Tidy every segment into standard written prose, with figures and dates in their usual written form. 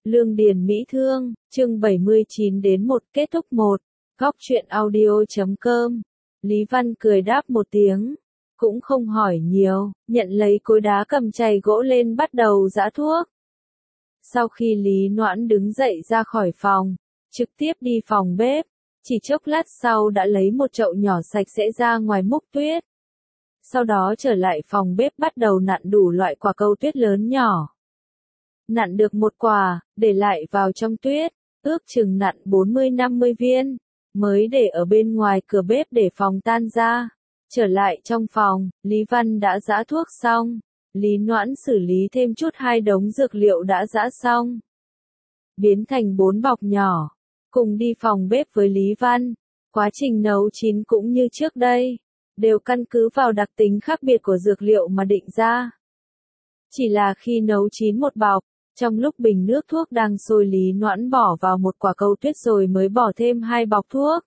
Lương Điền Mỹ Thương, chương 79 đến 1 kết thúc 1. Góc truyện audio.com. Lý Văn cười đáp một tiếng, cũng không hỏi nhiều, nhận lấy cối đá cầm chày gỗ lên bắt đầu giã thuốc. Sau khi Lý Noãn đứng dậy ra khỏi phòng, trực tiếp đi phòng bếp, chỉ chốc lát sau đã lấy một chậu nhỏ sạch sẽ ra ngoài múc tuyết. Sau đó trở lại phòng bếp bắt đầu nặn đủ loại quả câu tuyết lớn nhỏ. Nặn được một quả, để lại vào trong tuyết, ước chừng nặn 40-50 viên, mới để ở bên ngoài cửa bếp để phòng tan ra. Trở lại trong phòng, Lý Văn đã giã thuốc xong, Lý Noãn xử lý thêm chút 2 đống dược liệu đã giã xong. Biến thành 4 bọc nhỏ, cùng đi phòng bếp với Lý Văn. Quá trình nấu chín cũng như trước đây, đều căn cứ vào đặc tính khác biệt của dược liệu mà định ra. Chỉ là khi nấu chín một bọc, trong lúc bình nước thuốc đang sôi Lý Noãn bỏ vào một quả câu tuyết rồi mới bỏ thêm 2 bọc thuốc.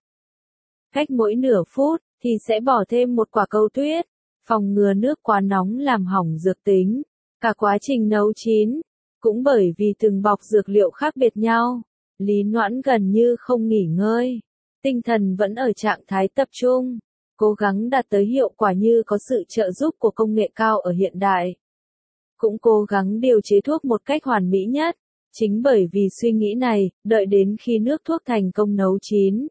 Cách mỗi nửa phút, thì sẽ bỏ thêm một quả câu tuyết, phòng ngừa nước quá nóng làm hỏng dược tính. Cả quá trình nấu chín, cũng bởi vì từng bọc dược liệu khác biệt nhau, Lý Noãn gần như không nghỉ ngơi. Tinh thần vẫn ở trạng thái tập trung, cố gắng đạt tới hiệu quả như có sự trợ giúp của công nghệ cao ở hiện đại. Cũng cố gắng điều chế thuốc một cách hoàn mỹ nhất. Chính bởi vì suy nghĩ này, đợi đến khi nước thuốc thành công nấu chín,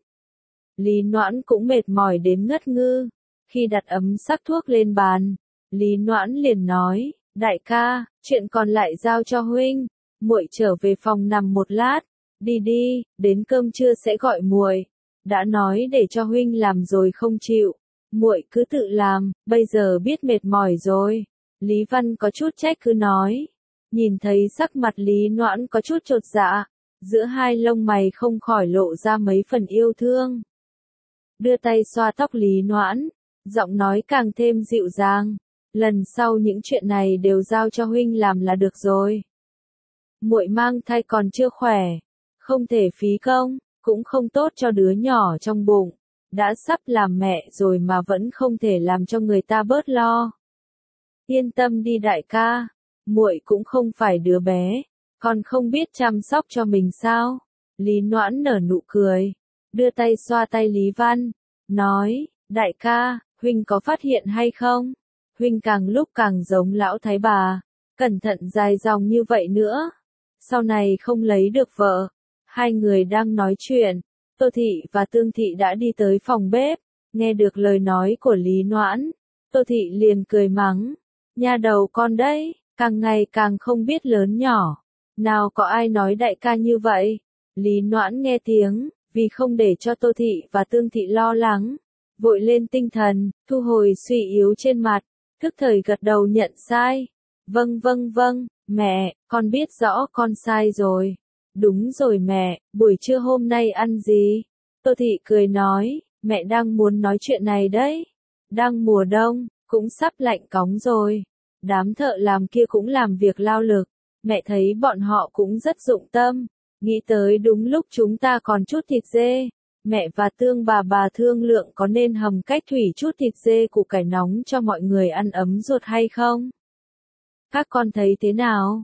Lý Noãn cũng mệt mỏi đến ngất ngư. Khi đặt ấm sắc thuốc lên bàn, Lý Noãn liền nói, đại ca, chuyện còn lại giao cho huynh, muội trở về phòng nằm một lát, đi đi, đến cơm trưa sẽ gọi muội. Đã nói để cho huynh làm rồi không chịu, muội cứ tự làm, bây giờ biết mệt mỏi rồi. Lý Văn có chút trách cứ nói, nhìn thấy sắc mặt Lý Noãn có chút chột dạ, giữa hai lông mày không khỏi lộ ra mấy phần yêu thương. Đưa tay xoa tóc Lý Noãn, giọng nói càng thêm dịu dàng, lần sau những chuyện này đều giao cho huynh làm là được rồi. Muội mang thai còn chưa khỏe, không thể phí công, cũng không tốt cho đứa nhỏ trong bụng, đã sắp làm mẹ rồi mà vẫn không thể làm cho người ta bớt lo. Yên tâm đi đại ca, muội cũng không phải đứa bé, còn không biết chăm sóc cho mình sao? Lý Noãn nở nụ cười, đưa tay xoa tay Lý Văn, nói, đại ca, huynh có phát hiện hay không? Huynh càng lúc càng giống lão thái bà, cẩn thận dài dòng như vậy nữa, sau này không lấy được vợ. Hai người đang nói chuyện, Tô Thị và Tương Thị đã đi tới phòng bếp, nghe được lời nói của Lý Noãn, Tô Thị liền cười mắng, nha đầu con đấy, càng ngày càng không biết lớn nhỏ, nào có ai nói đại ca như vậy. Lý Noãn nghe tiếng, vì không để cho Tô Thị và Tương Thị lo lắng, vội lên tinh thần, thu hồi suy yếu trên mặt, tức thời gật đầu nhận sai. Vâng, mẹ, con biết rõ con sai rồi. Đúng rồi mẹ, buổi trưa hôm nay ăn gì? Tô Thị cười nói, mẹ đang muốn nói chuyện này đấy. Đang mùa đông, cũng sắp lạnh cóng rồi. Đám thợ làm kia cũng làm việc lao lực, mẹ thấy bọn họ cũng rất dụng tâm. Nghĩ tới đúng lúc chúng ta còn chút thịt dê, mẹ và Tương bà thương lượng có nên hầm cách thủy chút thịt dê củ cải nóng cho mọi người ăn ấm ruột hay không? Các con thấy thế nào?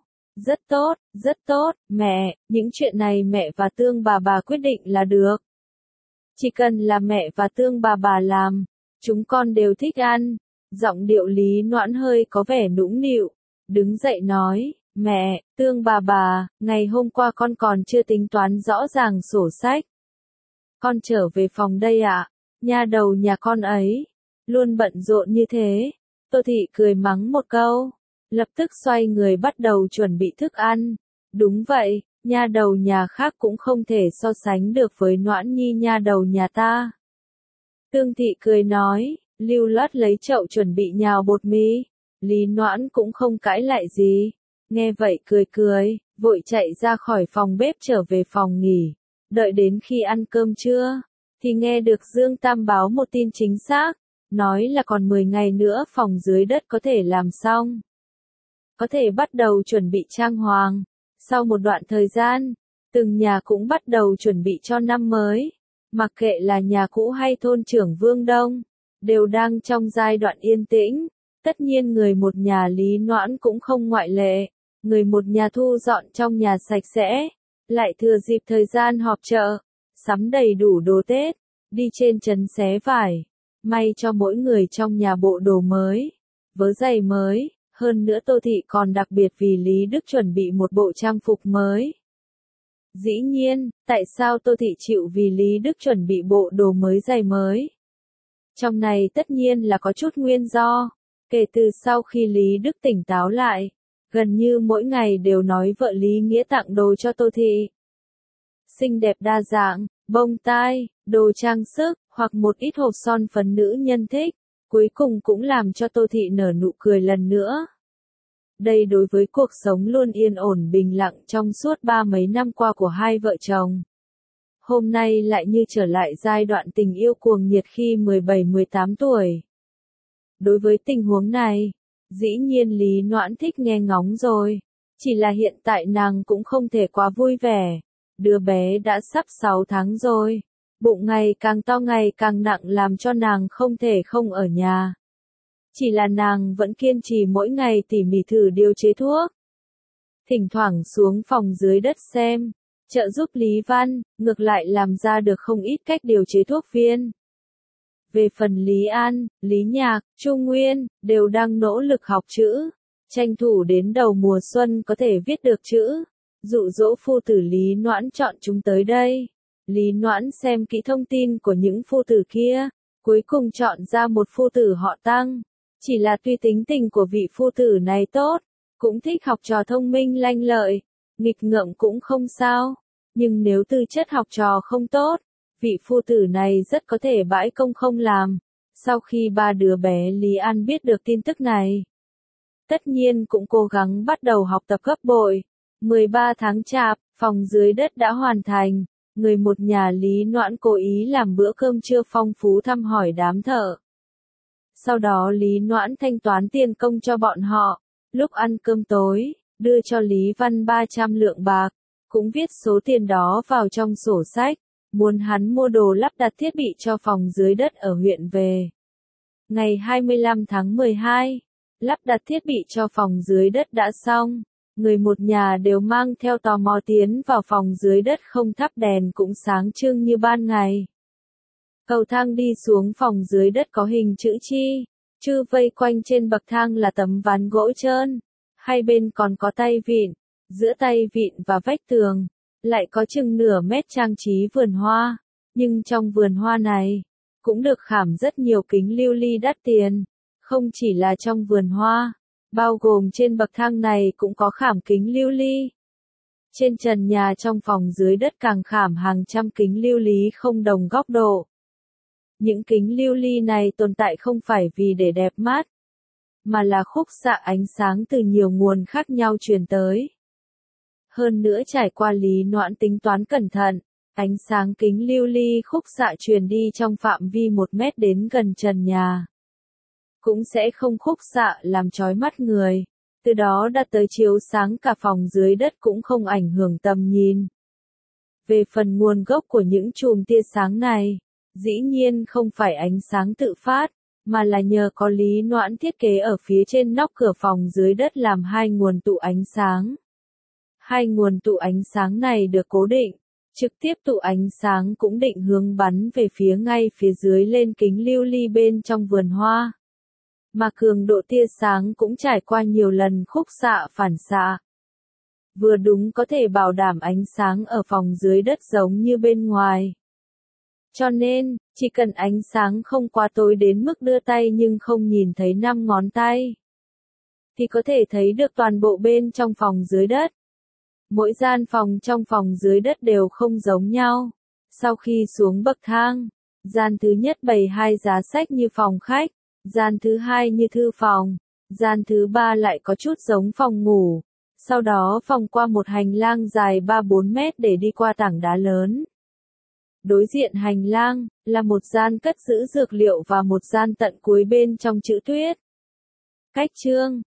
Rất tốt, mẹ, những chuyện này mẹ và Tương bà quyết định là được. Chỉ cần là mẹ và Tương bà làm, chúng con đều thích ăn. Giọng điệu Lý Noãn hơi có vẻ nũng nịu, đứng dậy nói, mẹ, Tương bà, ngày hôm qua con còn chưa tính toán rõ ràng sổ sách. Con trở về phòng đây ạ, nha đầu nhà con ấy, luôn bận rộn như thế. Tô Thị cười mắng một câu, lập tức xoay người bắt đầu chuẩn bị thức ăn. Đúng vậy, nha đầu nhà khác cũng không thể so sánh được với Noãn Nhi nha đầu nhà ta. Tương Thị cười nói, lưu loát lấy chậu chuẩn bị nhào bột mì. Lý Noãn cũng không cãi lại gì, nghe vậy cười, vội chạy ra khỏi phòng bếp trở về phòng nghỉ. Đợi đến khi ăn cơm trưa, thì nghe được Dương Tam báo một tin chính xác, nói là còn 10 ngày nữa phòng dưới đất có thể làm xong. Có thể bắt đầu chuẩn bị trang hoàng. Sau một đoạn thời gian, từng nhà cũng bắt đầu chuẩn bị cho năm mới. Mặc kệ là nhà cũ hay thôn trưởng Vương Đông, đều đang trong giai đoạn yên tĩnh. Tất nhiên người một nhà Lý Noãn cũng không ngoại lệ. Người một nhà thu dọn trong nhà sạch sẽ, lại thừa dịp thời gian họp chợ, sắm đầy đủ đồ Tết, đi trên trấn xé vải, may cho mỗi người trong nhà bộ đồ mới, vớ giày mới, hơn nữa Tô Thị còn đặc biệt vì Lý Đức chuẩn bị một bộ trang phục mới. Dĩ nhiên, tại sao Tô Thị chịu vì Lý Đức chuẩn bị bộ đồ mới giày mới? Trong này tất nhiên là có chút nguyên do, kể từ sau khi Lý Đức tỉnh táo lại, gần như mỗi ngày đều nói vợ Lý Nghĩa tặng đồ cho Tô Thị. Xinh đẹp đa dạng, bông tai, đồ trang sức, hoặc một ít hộp son phấn nữ nhân thích, cuối cùng cũng làm cho Tô Thị nở nụ cười lần nữa. Đây đối với cuộc sống luôn yên ổn bình lặng trong suốt 30 năm qua của hai vợ chồng. Hôm nay lại như trở lại giai đoạn tình yêu cuồng nhiệt khi 17-18 tuổi. Đối với tình huống này, dĩ nhiên Lý Noãn thích nghe ngóng rồi. Chỉ là hiện tại nàng cũng không thể quá vui vẻ. Đứa bé đã sắp 6 tháng rồi. Bụng ngày càng to ngày càng nặng làm cho nàng không thể không ở nhà. Chỉ là nàng vẫn kiên trì mỗi ngày tỉ mỉ thử điều chế thuốc. Thỉnh thoảng xuống phòng dưới đất xem, trợ giúp Lý Văn, ngược lại làm ra được không ít cách điều chế thuốc viên. Về phần Lý An, Lý Nhạc, Trung Nguyên, đều đang nỗ lực học chữ, tranh thủ đến đầu mùa xuân có thể viết được chữ, dụ dỗ phu tử Lý Noãn chọn chúng tới đây. Lý Noãn xem kỹ thông tin của những phu tử kia, cuối cùng chọn ra một phu tử họ Tăng. Chỉ là tuy tính tình của vị phu tử này tốt, cũng thích học trò thông minh lanh lợi, nghịch ngợm cũng không sao, nhưng nếu tư chất học trò không tốt, vị phu tử này rất có thể bãi công không làm. Sau khi ba đứa bé Lý An biết được tin tức này, tất nhiên cũng cố gắng bắt đầu học tập gấp bội. 13 tháng Chạp, phòng dưới đất đã hoàn thành, người một nhà Lý Noãn cố ý làm bữa cơm trưa phong phú thăm hỏi đám thợ. Sau đó Lý Noãn thanh toán tiền công cho bọn họ, lúc ăn cơm tối, đưa cho Lý Văn 300 lượng bạc, cũng viết số tiền đó vào trong sổ sách, muốn hắn mua đồ lắp đặt thiết bị cho phòng dưới đất ở huyện về. Ngày 25 tháng 12, lắp đặt thiết bị cho phòng dưới đất đã xong, người một nhà đều mang theo tò mò tiến vào phòng dưới đất không thắp đèn cũng sáng trưng như ban ngày. Cầu thang đi xuống phòng dưới đất có hình chữ chữ vây quanh trên bậc thang là tấm ván gỗ trơn, hai bên còn có tay vịn, giữa tay vịn và vách tường, lại có chừng nửa mét trang trí vườn hoa, nhưng trong vườn hoa này, cũng được khảm rất nhiều kính lưu ly đắt tiền, không chỉ là trong vườn hoa, bao gồm trên bậc thang này cũng có khảm kính lưu ly. Trên trần nhà trong phòng dưới đất càng khảm hàng trăm kính lưu ly không đồng góc độ. Những kính lưu ly này tồn tại không phải vì để đẹp mắt, mà là khúc xạ ánh sáng từ nhiều nguồn khác nhau truyền tới. Hơn nữa trải qua Lý Noãn tính toán cẩn thận, ánh sáng kính lưu ly khúc xạ truyền đi trong phạm vi 1 mét đến gần trần nhà. Cũng sẽ không khúc xạ làm chói mắt người, từ đó đã tới chiếu sáng cả phòng dưới đất cũng không ảnh hưởng tầm nhìn. Về phần nguồn gốc của những chùm tia sáng này, dĩ nhiên không phải ánh sáng tự phát, mà là nhờ có Lý Noãn thiết kế ở phía trên nóc cửa phòng dưới đất làm hai nguồn tụ ánh sáng. Hai nguồn tụ ánh sáng này được cố định, trực tiếp tụ ánh sáng cũng định hướng bắn về phía ngay phía dưới lên kính lưu ly bên trong vườn hoa. Mà cường độ tia sáng cũng trải qua nhiều lần khúc xạ phản xạ. Vừa đúng có thể bảo đảm ánh sáng ở phòng dưới đất giống như bên ngoài. Cho nên, chỉ cần ánh sáng không quá tối đến mức đưa tay nhưng không nhìn thấy 5 ngón tay, thì có thể thấy được toàn bộ bên trong phòng dưới đất. Mỗi gian phòng trong phòng dưới đất đều không giống nhau. Sau khi xuống bậc thang, gian thứ nhất bày 2 giá sách như phòng khách, gian thứ hai như thư phòng, gian thứ ba lại có chút giống phòng ngủ. Sau đó vòng qua một hành lang dài 3-4 mét để đi qua tảng đá lớn. Đối diện hành lang, là một gian cất giữ dược liệu và một gian tận cuối bên trong trữ tuyết. Cách chương